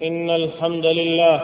إن الحمد لله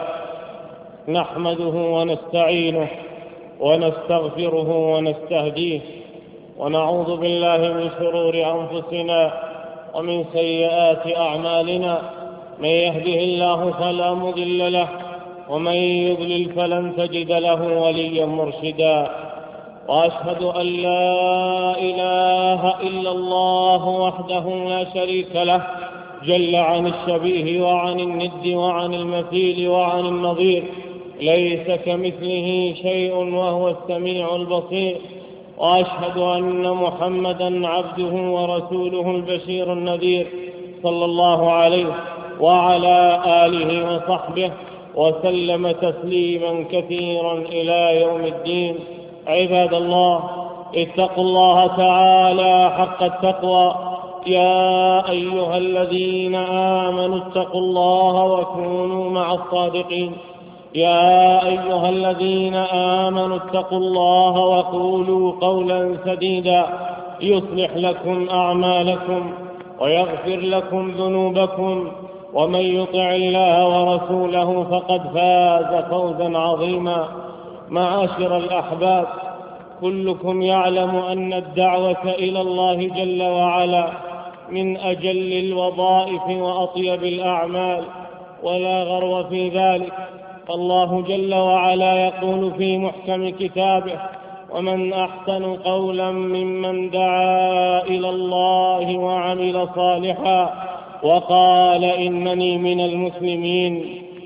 نحمده ونستعينه ونستغفره ونستهديه، ونعوذ بالله من شرور أنفسنا ومن سيئات أعمالنا. من يهده الله فلا مضل له، ومن يضلل فلن تجد له وليا مرشدا. وأشهد أن لا إله إلا الله وحده لا شريك له، جل عن الشبيه وعن الند وعن المثيل وعن النظير، ليس كمثله شيء وهو السميع البصير. وأشهد أن محمدا عبده ورسوله البشير النذير، صلى الله عليه وعلى آله وصحبه وسلم تسليما كثيرا إلى يوم الدين. عباد الله، اتقوا الله تعالى حق التقوى. يا أيها الذين آمنوا اتقوا الله وكونوا مع الصادقين. يا أيها الذين آمنوا اتقوا الله وقولوا قولا سديدا يصلح لكم أعمالكم ويغفر لكم ذنوبكم، ومن يطع الله ورسوله فقد فاز فوزا عظيما. معاشر الأحباب، كلكم يعلم أن الدعوة إلى الله جل وعلا من أجل الوظائف وأطيب الأعمال، ولا غرو في ذلك. فالله جل وعلا يقول في محكم كتابه: ومن أحسن قولا ممن دعا إلى الله وعمل صالحا وقال إنني من المسلمين.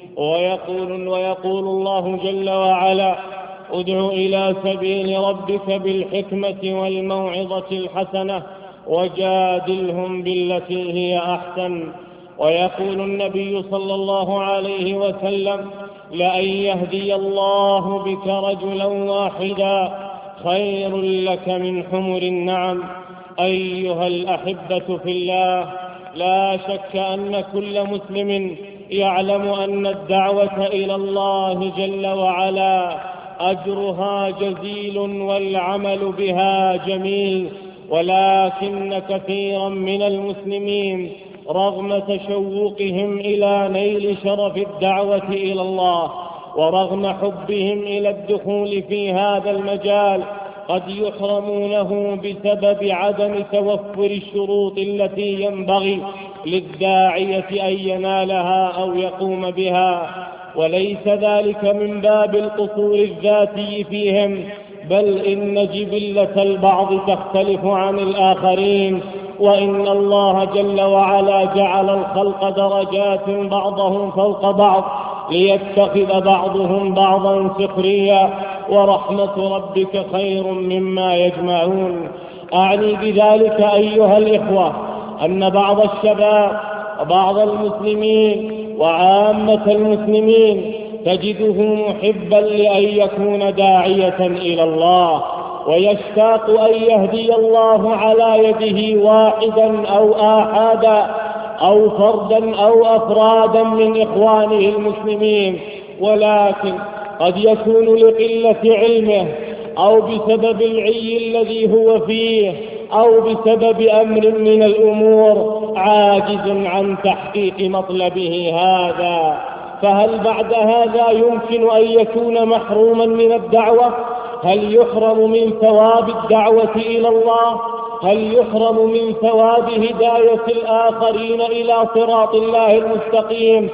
ويقول الله جل وعلا: ادع إلى سبيل ربك بالحكمة والموعظة الحسنة وجادلهم بالتي هي أحسن. ويقول النبي صلى الله عليه وسلم: لأن يهدي الله بك رجلا واحدا خير لك من حمر النعم. أيها الأحبة في الله، لا شك أن كل مسلم يعلم أن الدعوة إلى الله جل وعلا أجرها جزيل والعمل بها جميل، ولكن كثيرا من المسلمين رغم تشوقهم إلى نيل شرف الدعوة إلى الله ورغم حبهم إلى الدخول في هذا المجال قد يحرمونه بسبب عدم توفر الشروط التي ينبغي للداعية أن ينالها أو يقوم بها. وليس ذلك من باب القصور الذاتي فيهم، بل إن جبلة البعض تختلف عن الآخرين، وإن الله جل وعلا جعل الخلق درجات بعضهم فوق بعض ليتخذ بعضهم بعضا سخريا، ورحمة ربك خير مما يجمعون. أعني بذلك أيها الإخوة أن بعض الشباب وبعض المسلمين وعامة المسلمين تجده محبا لأن يكون داعية إلى الله، ويشتاق أن يهدي الله على يده واحدا أو آحادا أو فردا أو أفرادا من إخوانه المسلمين، ولكن قد يكون لقلة علمه أو بسبب العي الذي هو فيه أو بسبب أمر من الأمور عاجز عن تحقيق مطلبه هذا. فهل بعد هذا يمكن أن يكون محروما من الدعوة؟ هل يحرم من ثواب الدعوة إلى الله؟ هل يحرم من ثواب هداية الآخرين إلى صراط الله المستقيم؟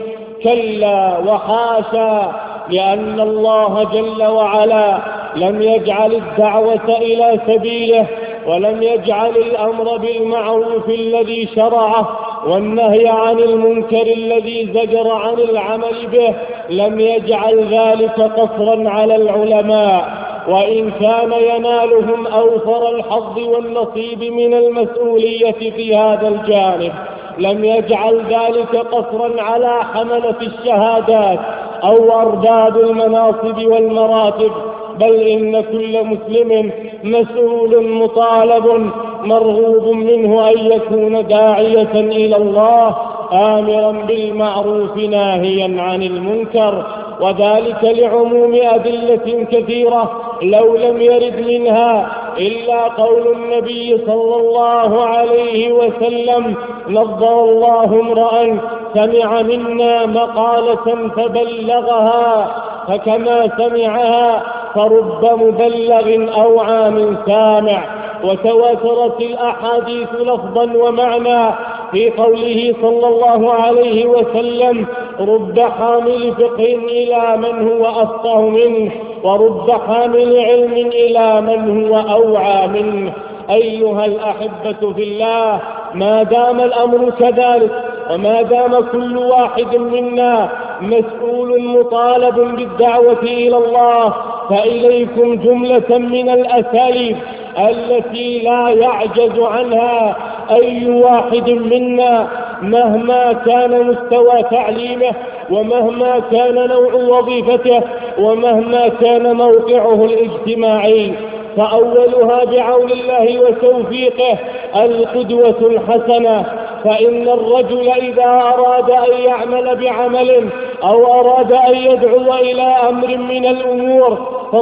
كلا وحاشا، لأن الله جل وعلا لم يجعل الدعوة إلى سبيله، ولم يجعل الأمر بالمعروف الذي شرعه والنهي عن المنكر الذي زجر عن العمل به، لم يجعل ذلك قصرا على العلماء، وإن كان ينالهم أوفر الحظ والنصيب من المسؤولية في هذا الجانب. لم يجعل ذلك قصرا على حملة الشهادات أو أرباب المناصب والمراتب، بل إن كل مسلم مسؤول مطالب مرغوب منه أن يكون داعية إلى الله آمرا بالمعروف ناهيا عن المنكر، وذلك لعموم أدلة كثيرة لو لم يرد منها إلا قول النبي صلى الله عليه وسلم: نضر الله امرأ سمع منا مقالة فبلغها فكما سمعها فرب مبلغ أوعى من سامع. وتواترت الأحاديث لفظا ومعنى في قوله صلى الله عليه وسلم: رب حامل فقه إلى من هو أفقه منه، ورب حامل علم إلى من هو أوعى منه. أيها الأحبة في الله، ما دام الأمر كذلك، وما دام كل واحد منا مسؤول مطالب بالدعوة إلى الله، فإليكم جملة من الأساليب التي لا يعجز عنها أي واحد منا مهما كان مستوى تعليمه، ومهما كان نوع وظيفته، ومهما كان موقعه الاجتماعي. فأولها بعون الله وتوفيقه القدوة الحسنة. فإن الرجل إذا أراد أن يعمل بعمل أو أراد أن يدعو إلى أمر من الأمور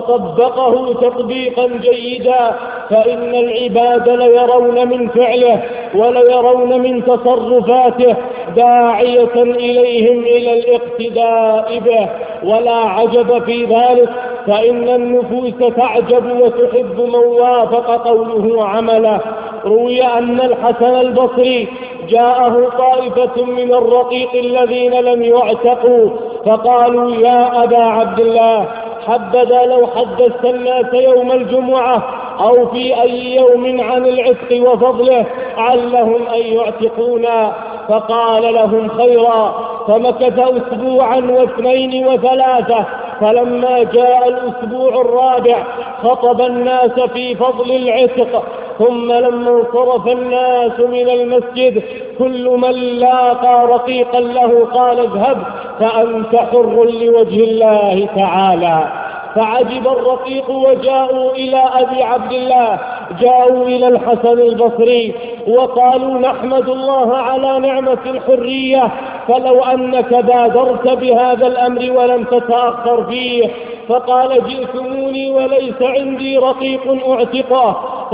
فطبقه تطبيقا جيدا، فإن العباد ليرون من فعله وليرون من تصرفاته داعية إليهم إلى الاقتداء به. ولا عجب في ذلك، فإن النفوس تعجب وتحب من وافق قوله عمله. روي أن الحسن البصري جاءه طائفة من الرقيق الذين لم يعتقوا فقالوا: يا أبا عبد الله، حبذا لو حدثت الناس يوم الجمعة أو في أي يوم عن العتق وفضله علهم أن يعتقونا. فقال لهم: خيرا. فمكث أسبوعا واثنين وثلاثة، فلما جاء الأسبوع الرابع خطب الناس في فضل العتق. ثم لما انصرف الناس من المسجد كل من لاقى رقيقا له قال: اذهب فأنت حر لوجه الله تعالى. فعجب الرقيق وجاءوا إلى أبي عبد الله، جاءوا إلى الحسن البصري وقالوا: نحمد الله على نعمة الحرية، فلو أنك بادرت بهذا الأمر ولم تتأخر فيه. فقال: جئتموني وليس عندي رقيق أعتقه،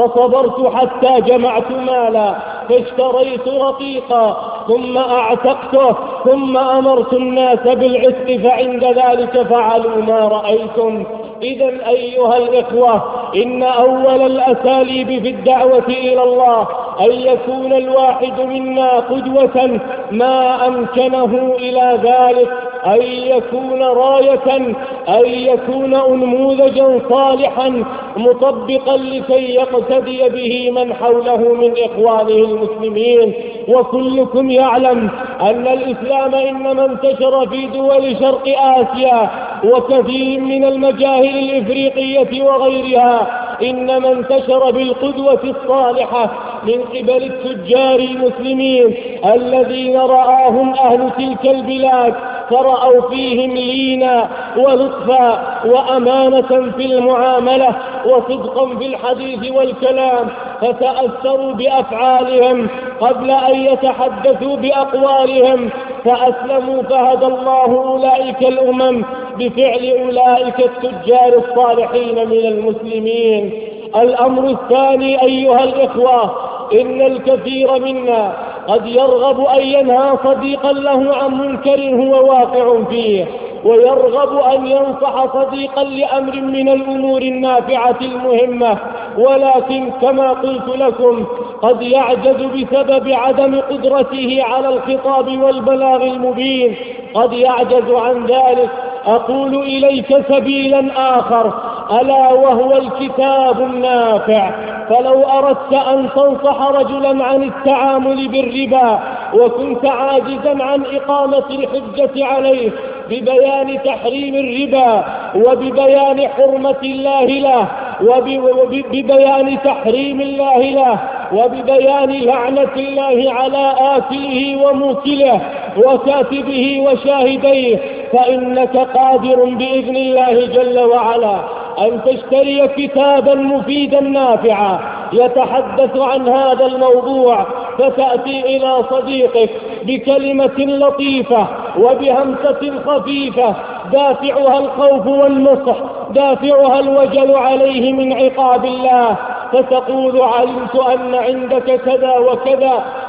فصبرت حتى جمعت مالا فاشتريت رقيقا ثم أعتقته، ثم أمرت الناس بالعتق، فعند ذلك فعلوا ما رأيتم. إذا أيها الإخوة، إن أول الأساليب في الدعوة إلى الله أن يكون الواحد منا قدوة ما أمكنه إلى ذلك، أن يكون راية، أن يكون أنموذجا صالحا مطبقا لكي يقتدي به من حوله من إخوانه المسلمين. وكلكم يعلم أن الإسلام إنما انتشر في دول شرق آسيا وكثير من المجاهل الإفريقية وغيرها، إنما انتشر بالقدوة الصالحة من قبل التجار المسلمين الذين رآهم أهل تلك البلاد، فرأوا فيهم لينا ولطفا وأمانة في المعاملة وصدقا في الحديث والكلام، فتأثروا بأفعالهم قبل أن يتحدثوا بأقوالهم فأسلموا، فهدى الله أولئك الأمم بفعل أولئك التجار الصالحين من المسلمين. الأمر الثاني أيها الإخوة، إن الكثير منا قد يرغب أن ينهى صديقا له عن منكر هو واقع فيه، ويرغب أن ينصح صديقا لأمر من الأمور النافعة المهمة، ولكن كما قلت لكم قد يعجز بسبب عدم قدرته على الخطاب والبلاغ المبين، قد يعجز عن ذلك. أقول إليك سبيلا آخر، ألا وهو الكتاب النافع. فلو أردت أن تنصح رجلا عن التعامل بالربا وكنت عاجزا عن إقامة الحجة عليه ببيان تحريم الربا وببيان حرمة الله له وببيان تحريم الله له وببيان لعنة الله على آكله وموكله وكاتبه وشاهديه، فإنك قادر بإذن الله جل وعلا أن تشتري كتابا مفيدا نافعا يتحدث عن هذا الموضوع، فتأتي إلى صديقك بكلمة لطيفة وبهمسة خفيفة دافعها الخوف والنصح، دافعها الوجل عليه من عقاب الله، فتقول: علمت أن عندك كذا وكذا،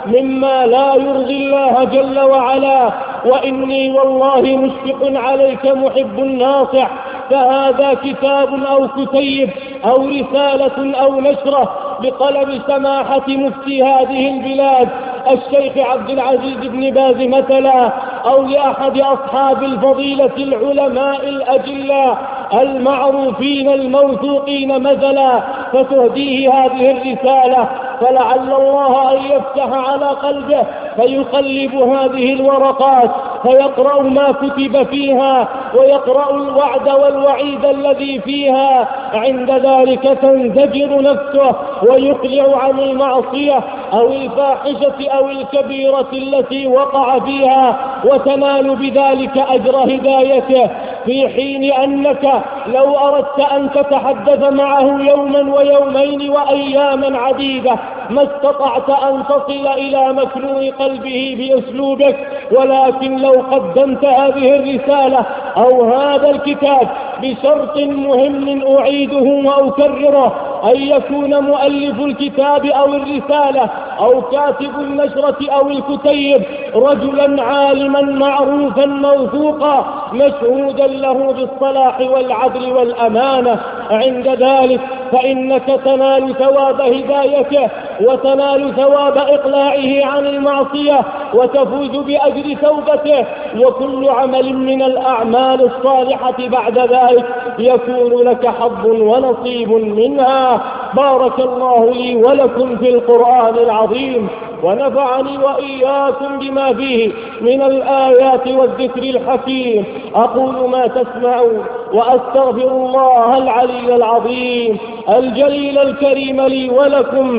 مما لا يرضي الله جل وعلا، وإني والله مشفق عليك محب ناصح. فهذا كتاب أو كتيب أو رسالة أو نشرة بقلم سماحة مفتي هذه البلاد الشيخ عبد العزيز بن باز مثلا، أو لأحد أصحاب الفضيلة العلماء الأجلاء المعروفين الموثوقين مثلا، فتهديه هذه الرسالة، فلعل الله أن يفتح على قلبه فيقلب هذه الورقات فيقرأ ما كتب فيها ويقرأ الوعد والوعيد الذي فيها. عند ذلك تنزجر نفسه ويقلع عن المعصية أو الفاحشة أو الكبيرة التي وقع فيها، وتنال بذلك أجر هدايته، في حين أنك لو أردت أن تتحدث معه يوما ويومين وأياما عديدة ما استطعت أن تصل إلى مكنون قلبه بأسلوبك. ولكن لو قدمت هذه الرسالة أو هذا الكتاب بشرط مهم أعيده وأكرره، أن يكون مؤلف الكتاب أو الرسالة أو كاتب النشرة أو الكتيب رجلا عالما معروفا موثوقا مشهودا له بالصلاح والعدل والأمانة. عند ذلك فإنك تنال ثواب هدايته وتنال ثواب إقلاعه عن المعصية وتفوز بأجر توبته، وكل عمل من الأعمال الصالحة بعد ذلك يكون لك حظ ونصيب منها. بارك الله لي ولكم في القرآن العظيم، ونفعني وإياكم بما فيه من الآيات والذكر الحكيم. أقول ما تسمعون وأستغفر الله العلي العظيم الجليل الكريم لي ولكم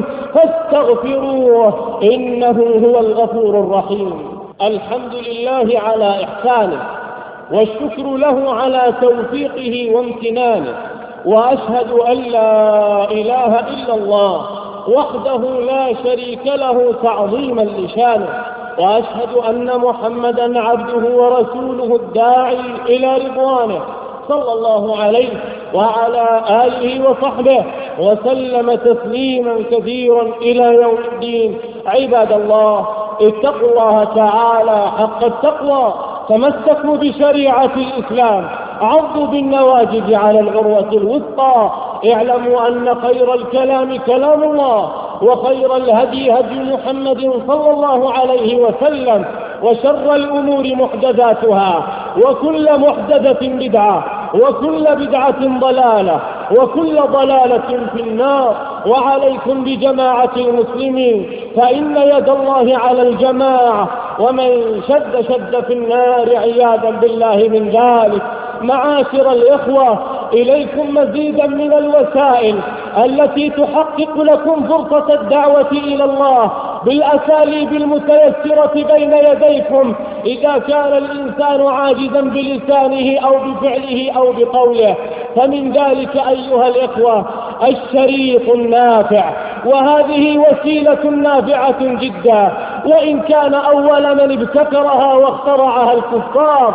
فاستغفروه إنه هو الغفور الرحيم. الحمد لله على إحسانه، والشكر له على توفيقه وامتنانه، وأشهد أن لا إله إلا الله وحده لا شريك له تعظيما لشانه، وأشهد أن محمدا عبده ورسوله الداعي إلى رضوانه صلى الله عليه وعلى آله وصحبه وسلم تسليما كثيرا إلى يوم الدين. عباد الله، اتقوا الله تعالى حق التقوى، تمسكوا بشريعة الإسلام، عضوا بالنواجذ على العروة الوثقى. اعلموا أن خير الكلام كلام الله، وخير الهدي هدي محمد صلى الله عليه وسلم، وشر الأمور محدثاتها، وكل محدثة بدعة، وكل بدعة ضلالة، وكل ضلالة في النار. وعليكم بجماعة المسلمين، فإن يد الله على الجماعة، ومن شد في النار عياذا بالله من ذلك. معاشر الإخوة، إليكم مزيدا من الوسائل التي تحقق لكم فرصة الدعوة إلى الله بالأساليب المتيسرة بين يديكم إذا كان الإنسان عاجزا بلسانه أو بفعله أو بقوله. فمن ذلك أيها الإخوة الشريط النافع، وهذه وسيلة نافعة جدا، وإن كان أول من ابتكرها واخترعها الكفار،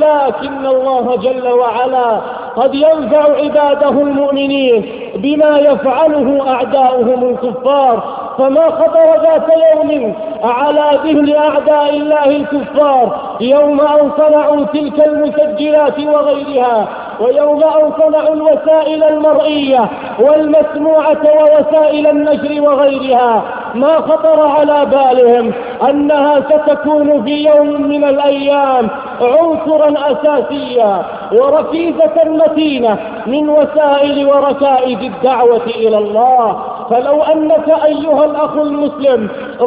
لكن الله جل وعلا قد ينفع عباده المؤمنين بما يفعله أعداؤهم الكفار. فما خطر ذات يوم على ذهن أعداء الله الكفار يوم أن صنعوا تلك المسجلات وغيرها، ويوم أن صنعوا الوسائل المرئية والمسموعة ووسائل النشر وغيرها، ما خطر على بالهم أنها ستكون في يوم من الأيام عنصرا أساسيا وركيزة متينة من وسائل وركائز الدعوة إلى الله. فلو أنك أيها الأخ المسلم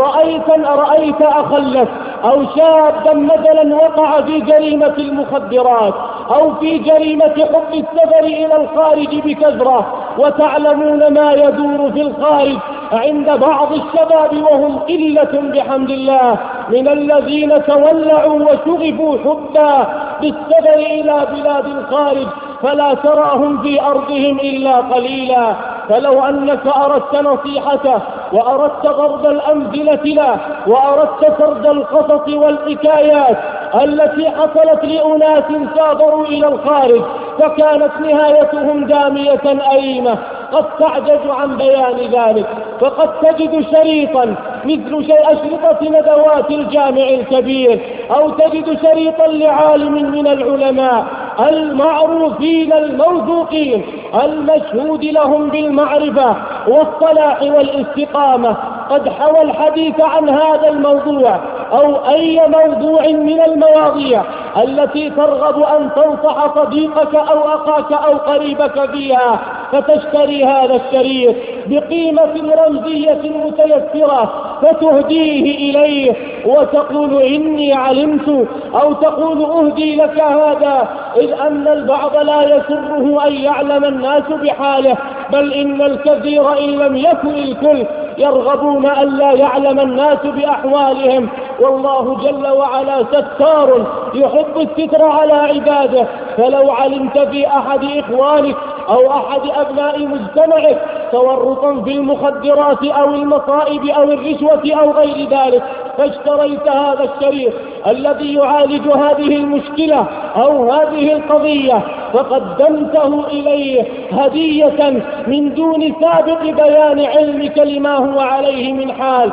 رأيت أخا لك أو شابا مثلا وقع في جريمة المخدرات أو في جريمة حب السفر إلى الخارج بكثرة، وتعلمون ما يدور في الخارج عند بعض الشباب وهم قلة بحمد الله من الذين تولعوا وشغفوا حبا بالسفر إلى بلاد الخارج، فلا تراهم في أرضهم إلا قليلا. فلو أنك أردت نصيحته وأردت ضرب الأمثلة له وأردت سرد القصص والحكايات التي حصلت لأناس سافروا إلى الخارج فكانت نهايتهم دامية أليمة، قد تعجز عن بيان ذلك، فقد تجد شريطا مثل أشرطة ندوات الجامع الكبير، أو تجد شريطا لعالم من العلماء المعروفين الموثوقين المشهود لهم بالمعرفة والصلاح والاستقامة قد حوى الحديث عن هذا الموضوع أو أي موضوع من المواضيع التي ترغب أن تنصح صديقك أو أخاك أو قريبك فيها، فتشتري هذا الشريط بقيمة رمزية متيسرة فتهديه إليه وتقول إني علمت، أو تقول أهدي لك هذا، إذ أن البعض لا يسره أن يعلم الناس بحاله، بل إن الكثير إن لم يكن الكل يرغبون أن لا يعلم الناس بأحوالهم. والله جل وعلا ستار يحب الستر على عباده، فلو علمت في أحد إخوانك أو أحد أبناء مجتمعك تورطا في المخدرات أو المصائب أو الرشوة أو غير ذلك، فاشتريت هذا الشريط الذي يعالج هذه المشكلة أو هذه القضية فقدمته إليه هدية من دون سابق بيان علمك لما هو عليه من حال،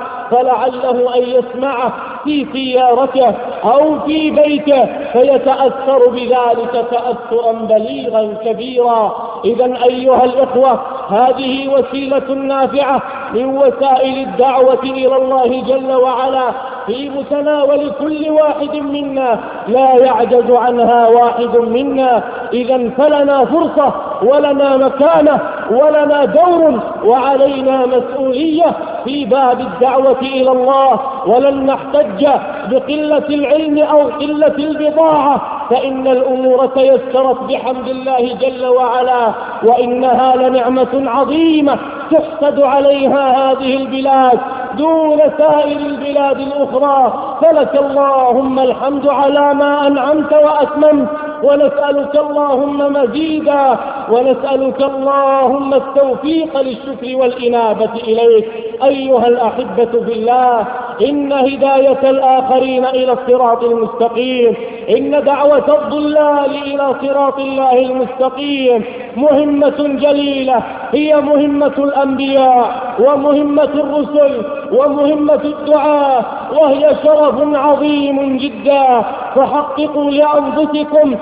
فلعله أن يسمعه في سيارته أو في بيته فيتأثر بذلك تأثرا بليغا كبيرا. إذن أيها الإخوة، هذه وسيلة نافعة من وسائل الدعوة إلى الله جل وعلا في متناول كل واحد منا، لا يعجز عنها واحد منا. إذن فلنا فرصة ولنا مكانة ولنا دور وعلينا مسؤولية في باب الدعوة إلى الله، ولن نحتج بقلة العلم أو قلة البضاعة، فإن الأمور تيسرت بحمد الله جل وعلا، وإنها لنعمة عظيمة تحسد عليها هذه البلاد دون سائر البلاد الأخرى. فلك اللهم الحمد على ما أنعمت وأتممت، ونسألك اللهم مزيدا، ونسألك اللهم التوفيق للشكر والإنابة إليك. أيها الأحبة بالله، إن هداية الآخرين إلى الصراط المستقيم، إن دعوة الضلال إلى صراط الله المستقيم مهمة جليلة، هي مهمة الأنبياء ومهمة الرسل ومهمة الدعاة، وهي شرف عظيم جدا، فحققوا لأنفسكم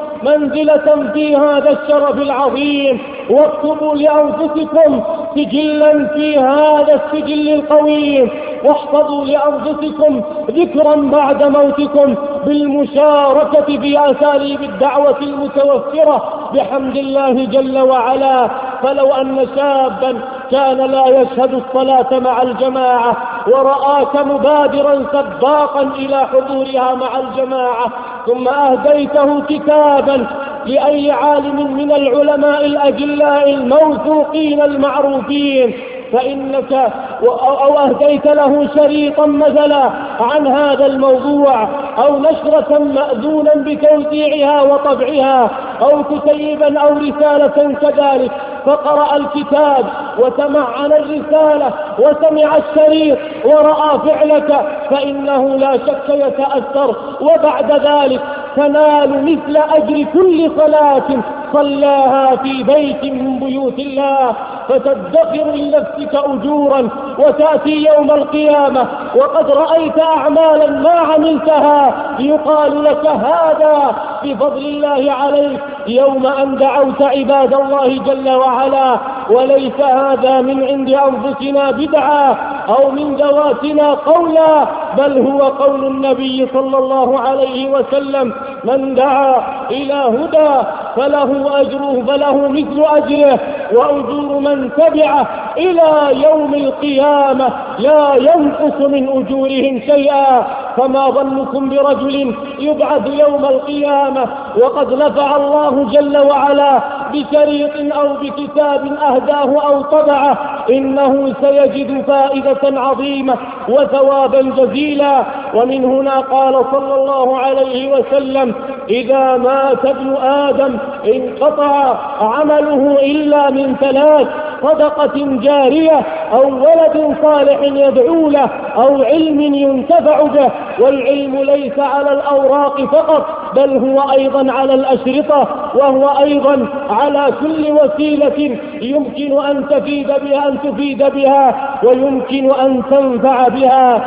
منزلة في هذا الشرف العظيم، واكتبوا لأنفسكم سجلا في هذا السجل القويم، واحفظوا لأنفسكم ذكرا بعد موتكم بالمشاركة في أساليب الدعوة المتوفرة بحمد الله جل وعلا. فلو أن شابا كان لا يشهد الصلاة مع الجماعة ورآك مبادرا سباقا إلى حضورها مع الجماعة، ثم أهديته كتابا لأي عالم من العلماء الأجلاء الموثوقين المعروفين، فإنك أو أهديت له شريطا مثلا عن هذا الموضوع، أو نشرة مأذونا بتوزيعها وطبعها، أو كتيبا أو رسالة كذلك، فقرأ الكتاب وسمع الرسالة وسمع الشريط ورأى فعلك، فإنه لا شك يتأثر، وبعد ذلك تنال مثل أجر كل صلاة صلاها في بيت من بيوت الله، فتدخر لنفسك أجورا، وتأتي يوم القيامة وقد رأيت أعمالا ما عملتها يقال لك هذا بفضل الله عليك يوم أن دعوت عباد الله جل وعلا، وليس هذا من عند أنفسنا بدعة أو من ذواتنا قولا، بل هو قول النبي صلى الله عليه وسلم: من دعا إلى هدى فله أجره، فله مثل أجره وأجور من تبعه إلى يوم القيامة لا ينقص من أجورهم شيئا. فما ظنكم برجل يبعث يوم القيامة وقد نفع الله جل وعلا بشريط أو بكتاب أهداه أو طبعه، إنه سيجد فائدة عظيمة وثوابا جزيلا. ومن هنا قال صلى الله عليه وسلم: إذا مات ابن آدم انقطع عمله إلا من ثلاث: صدقة جارية أو ولد صالح يدعو له أو علم ينتفع به. والعلم ليس على الأوراق فقط، بل هو أيضا على الأشرطة، وهو أيضا على كل وسيلة يمكن أن تفيد بها ويمكن أن تنفع بها.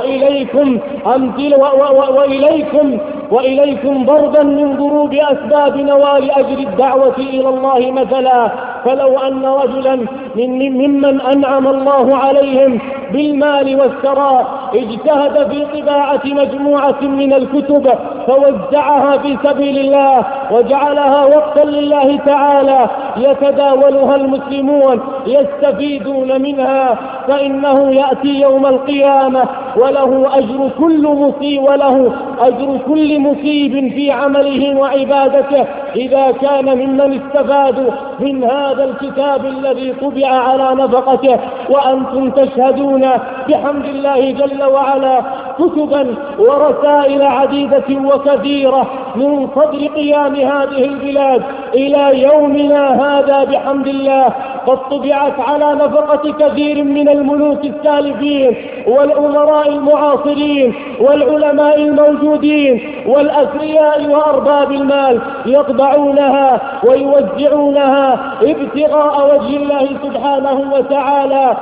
وإليكم ضربا من ضروب أسباب نوال أجر الدعوة إلى الله مثلا. فلو أن رجلا ممن أنعم الله عليهم بالمال والثراء اجتهد في طباعة مجموعة من الكتب فوزعها في سبيل الله وجعلها وقتا لله تعالى يتداولها المسلمون يستفيدون منها، فإنه يأتي يوم القيامة وله أجر كل مصيب في عمله وعبادته إذا كان ممن استفادوا من هذا الكتاب الذي طبع على نفقته. وأنتم تشهدون بحمد الله جل وعلا كتبا ورسائل عديدة وكثيرة من صدر قيام هذه البلاد إلى يومنا هذا بحمد الله قد طبعت على نفقة كثير من الملوك السالفين والأمراء المعاصرين والعلماء الموجودين والأثرياء وأرباب المال، يطبعونها ويوزعونها ابتغاء وجه الله سبحانه وتعالى.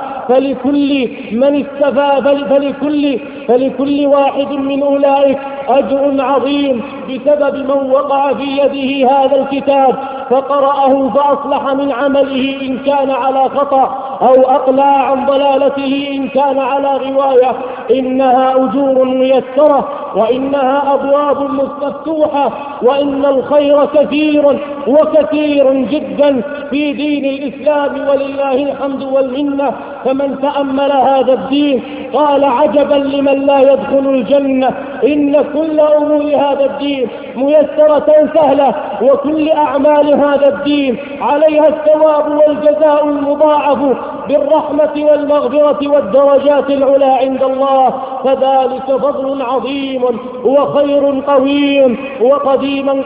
فلكل واحد من أولئك أجر عظيم بسبب من وقع في يده هذا الكتاب فقرأه فأصلح من عمله إن كان على خطأ أو أقلع عن ضلالته إن كان على غواية. إنها أجور ميسرة وإنها أبواب مفتوحة وإن الخير كثير جدا في دين الإسلام ولله الحمد والمنة. فمن تأمل هذا الدين قال عجبا لمن لا يدخل الجنة، إن كل أمور هذا الدين ميسرة سهلة، وكل أعمال هذا الدين عليها الثواب والجزاء المضاعف بالرحمة والمغفرة والدرجات العلى عند الله. فذلك فضل عظيم وخير قويم. وقديما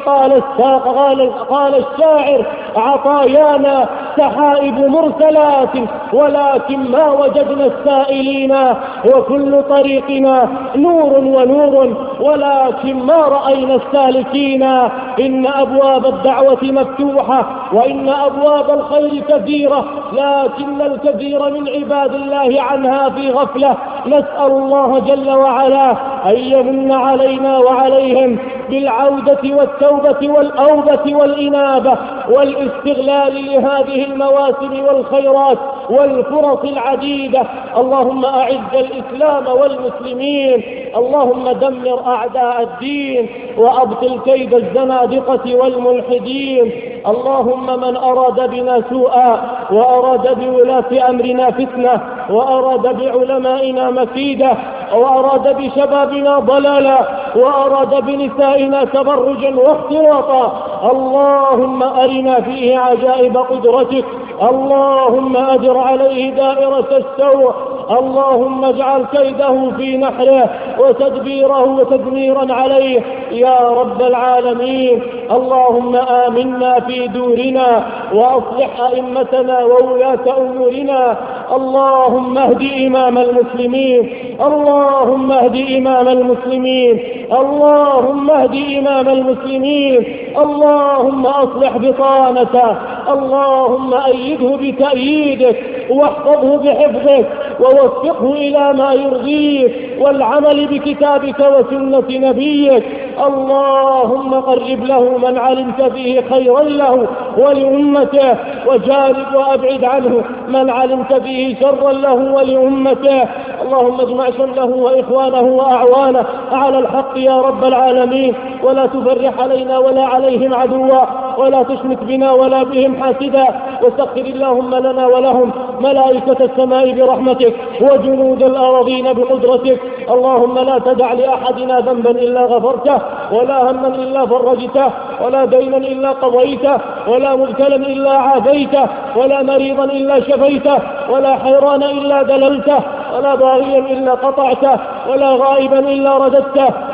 قال الشاعر عطايانا سحائب مرسلات ولكن ما وجدنا السائلين، وكل طريقنا نور ونور ولكن ما رأينا السالكين. إن أبواب الدعوة مفتوحة وإن أبواب الخير كثيرة، لكن الكثير من عباد الله عنها في غفلة. نسأل الله جل وعلا أن يمن علينا وعليهم بالعودة والتوبة والأوبة والإنابة والاستغلال لهذه المواسم والخيرات والفرص العديدة. اللهم أعز الإسلام والمسلمين، اللهم دمر أعداء الدين وأبطل كيد الزنادقة والملحدين. اللهم من أراد بنا سوءا وأراد بولاة أمرنا فتنة وأراد بعلمائنا مكيدة وأراد بشبابنا ضلالا وأراد بنسائنا تبرجا واختلاطا، اللهم أرنا فيه عجائب قدرتك. اللهم أجر عليه دائرة السوء، اللهم اجعل كيده في نحره وتدبيره وتدميرا عليه يا رب العالمين. اللهم آمنا في دورنا وأصلح أئمتنا وولاة أمورنا. اللهم اهد إمام المسلمين، اللهم اهد إمام المسلمين، اللهم اهد إمام المسلمين. اللهم أصلح بطانته، اللهم أيده بتأييدك واحفظه بحفظك ووفقه إلى ما يرضيك والعمل بكتابك وسنة نبيك. اللهم قرب له من علمت فيه خيرا له ولأمته، وجانب وأبعد عنه من علمت فيه شرا له ولأمته. اللهم اجمع شمله وإخوانه وأعوانه على الحق يا رب العالمين، ولا تفرح علينا ولا عليهم عدوا، ولا تشمت بنا ولا بهم حاسدا. وسخر اللهم لنا ولهم ملائكة السماء برحمتك وجنود الأراضين بقدرتك. اللهم لا تدع لأحدنا ذنبا إلا غفرته، ولا هما إلا فرجته، ولا دينا إلا قضيته، ولا مبتلا إلا عافيته، ولا مريضا إلا شفيته، ولا حيران إلا دللته، ولا ضاريا إلا قطعته، ولا غائبا إلا رددته.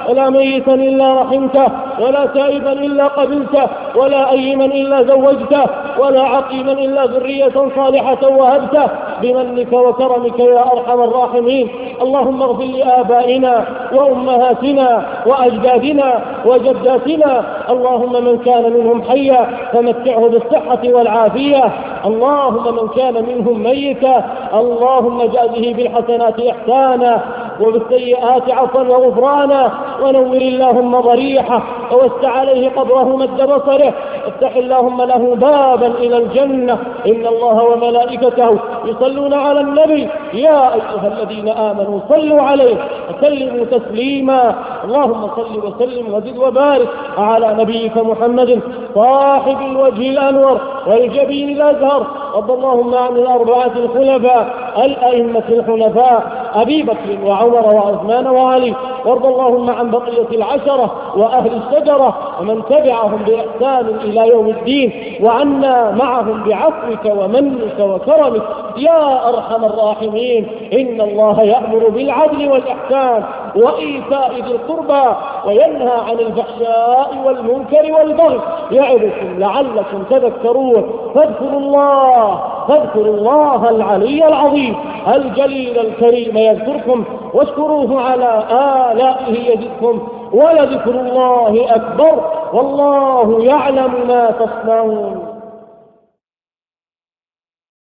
ولا ميتا إلا رحمته، ولا تائبا إلا قبلته، ولا أيما إلا زوجته، ولا عقيما إلا ذرية صالحة وهبته بمنك وكرمك يا أرحم الراحمين. اللهم اغفر لآبائنا وأمهاتنا وأجدادنا وجداتنا، اللهم من كان منهم حيا فمتعه بالصحة والعافية، اللهم من كان منهم ميتا اللهم جازه بالحسنات إحسانا وبالسيئات عفوا وغفرانا، ونور اللهم ضريحه ووسع عليه قبره مد بصره، افتح اللهم له بابا إلى الجنة. إن الله وملائكته يصلون على النبي يا أيها الذين آمنوا صلوا عليه وسلموا تسليما. اللهم صل وسلم وزد وبارك على نبيك محمد صاحب الوجه الأنور والجبين الأزهر، رضى اللهم عن الأربعة الخلفاء الأئمة الحنفاء أبي بكر وعمر وعثمان وعلي، وارض اللهم عن بقية العشرة وأهل الشجرة ومن تبعهم بإحسان إلى يوم الدين، وعنا معهم بعفوك ومنك وكرمك يا أرحم الراحمين. إن الله يأمر بالعدل والإحسان وإيتاء ذي القربى وينهى عن الفحشاء والمنكر والبغي يعظكم لعلكم تذكرون. فاذكروا الله العلي العظيم الجليل الكريم يذكركم، واشكروه على آلائه يزدكم، ولذكر الله أكبر والله يعلم ما تصنعون.